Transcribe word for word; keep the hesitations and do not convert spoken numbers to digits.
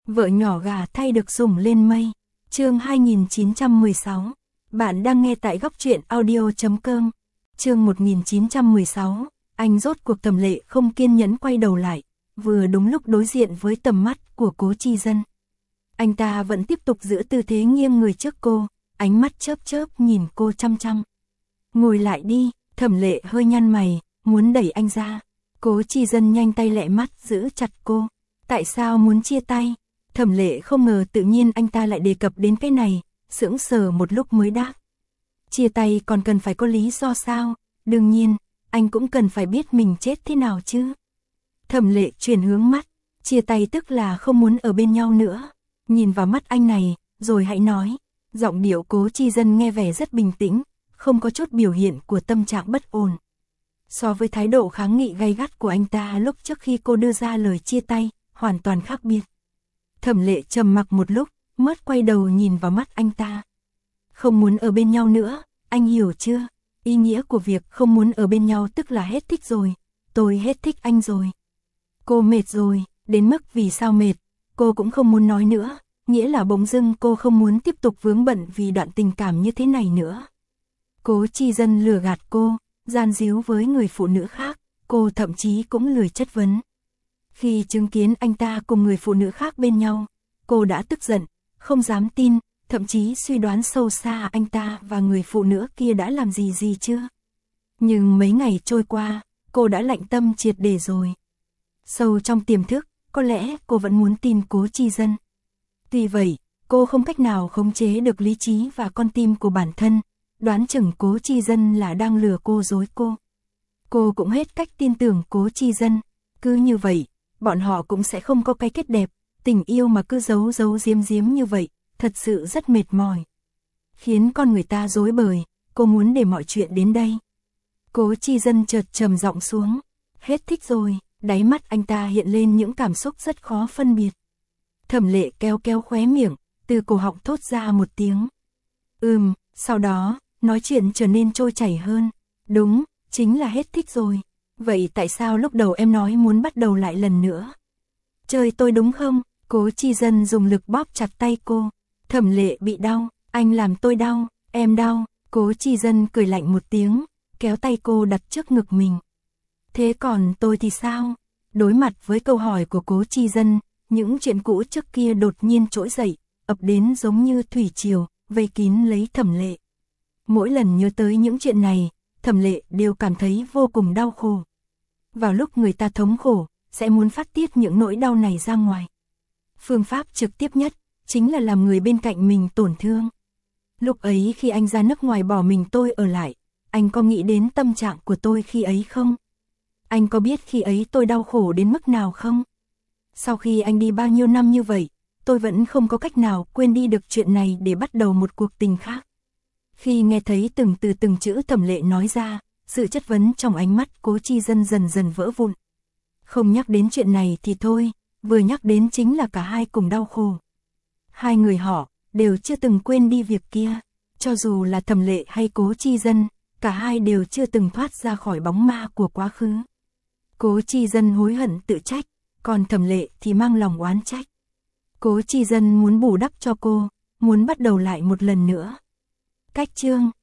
Vợ nhỏ gà thay được sủng lên mây. Chương hai nghìn chín trăm mười sáu. Bạn đang nghe tại góc truyện audio chấm com. Chương một nghìn chín trăm mười sáu. Anh rốt cuộc Thẩm Lệ không kiên nhẫn quay đầu lại, vừa đúng lúc đối diện với tầm mắt của Cố Chi Dân. Anh ta vẫn tiếp tục giữ tư thế nghiêng người trước cô, ánh mắt chớp chớp nhìn cô chăm chăm. Ngồi lại đi. Thẩm Lệ hơi nhăn mày, muốn đẩy anh ra. Cố Chi Dân nhanh tay lẹ mắt giữ chặt cô. Tại sao muốn chia tay? Thẩm Lệ không ngờ tự nhiên anh ta lại đề cập đến cái này, sững sờ một lúc mới đáp. Chia tay còn cần phải có lý do sao? Đương nhiên, anh cũng cần phải biết mình chết thế nào chứ. Thẩm Lệ chuyển hướng mắt, chia tay tức là không muốn ở bên nhau nữa. Nhìn vào mắt anh này, rồi hãy nói. Giọng điệu Cố Chi Dân nghe vẻ rất bình tĩnh, không có chút biểu hiện của tâm trạng bất ổn. So với thái độ kháng nghị gay gắt của anh ta lúc trước khi cô đưa ra lời chia tay, hoàn toàn khác biệt. Thẩm Lệ trầm mặc một lúc, mất quay đầu nhìn vào mắt anh ta. Không muốn ở bên nhau nữa, anh hiểu chưa? Ý nghĩa của việc không muốn ở bên nhau tức là hết thích rồi. Tôi hết thích anh rồi. Cô mệt rồi, đến mức vì sao mệt, cô cũng không muốn nói nữa. Nghĩa là bỗng dưng cô không muốn tiếp tục vướng bận vì đoạn tình cảm như thế này nữa. Cố Chi Dân lừa gạt cô, gian díu với người phụ nữ khác, cô thậm chí cũng lười chất vấn. Khi chứng kiến anh ta cùng người phụ nữ khác bên nhau, cô đã tức giận, không dám tin, thậm chí suy đoán sâu xa anh ta và người phụ nữ kia đã làm gì gì chưa. Nhưng mấy ngày trôi qua, cô đã lạnh tâm triệt để rồi. Sâu trong tiềm thức, có lẽ cô vẫn muốn tin Cố Chi Dân. Tuy vậy, cô không cách nào khống chế được lý trí và con tim của bản thân, đoán chừng Cố Chi Dân là đang lừa cô dối cô. Cô cũng hết cách tin tưởng Cố Chi Dân, cứ như vậy, bọn họ cũng sẽ không có cái kết đẹp, tình yêu mà cứ giấu giấu giếm giếm như vậy, thật sự rất mệt mỏi. Khiến con người ta rối bời, cô muốn để mọi chuyện đến đây. Cố Chi Dân chợt trầm giọng xuống, hết thích rồi, đáy mắt anh ta hiện lên những cảm xúc rất khó phân biệt. Thẩm Lệ kéo kéo khóe miệng, từ cổ họng thốt ra một tiếng. Ừm, sau đó, nói chuyện trở nên trôi chảy hơn. Đúng, chính là hết thích rồi. Vậy tại sao lúc đầu em nói muốn bắt đầu lại lần nữa? Chơi tôi đúng không? Cố Chi Dân dùng lực bóp chặt tay cô. Thẩm Lệ bị đau, anh làm tôi đau, em đau. Cố Chi Dân cười lạnh một tiếng, kéo tay cô đặt trước ngực mình. Thế còn tôi thì sao? Đối mặt với câu hỏi của Cố Chi Dân, những chuyện cũ trước kia đột nhiên trỗi dậy, ập đến giống như thủy triều, vây kín lấy Thẩm Lệ. Mỗi lần nhớ tới những chuyện này, Thẩm Lệ đều cảm thấy vô cùng đau khổ. Vào lúc người ta thống khổ, sẽ muốn phát tiết những nỗi đau này ra ngoài. Phương pháp trực tiếp nhất, chính là làm người bên cạnh mình tổn thương. Lúc ấy khi anh ra nước ngoài bỏ mình tôi ở lại, anh có nghĩ đến tâm trạng của tôi khi ấy không? Anh có biết khi ấy tôi đau khổ đến mức nào không? Sau khi anh đi bao nhiêu năm như vậy, tôi vẫn không có cách nào quên đi được chuyện này để bắt đầu một cuộc tình khác. Khi nghe thấy từng từ từng chữ Thẩm Lệ nói ra, sự chất vấn trong ánh mắt Cố Chi Dân dần dần vỡ vụn. Không nhắc đến chuyện này thì thôi, vừa nhắc đến chính là cả hai cùng đau khổ. Hai người họ đều chưa từng quên đi việc kia, cho dù là Thẩm Lệ hay Cố Chi Dân, cả hai đều chưa từng thoát ra khỏi bóng ma của quá khứ. Cố Chi Dân hối hận tự trách, còn Thẩm Lệ thì mang lòng oán trách. Cố Chi Dân muốn bù đắp cho cô, muốn bắt đầu lại một lần nữa. Cách chương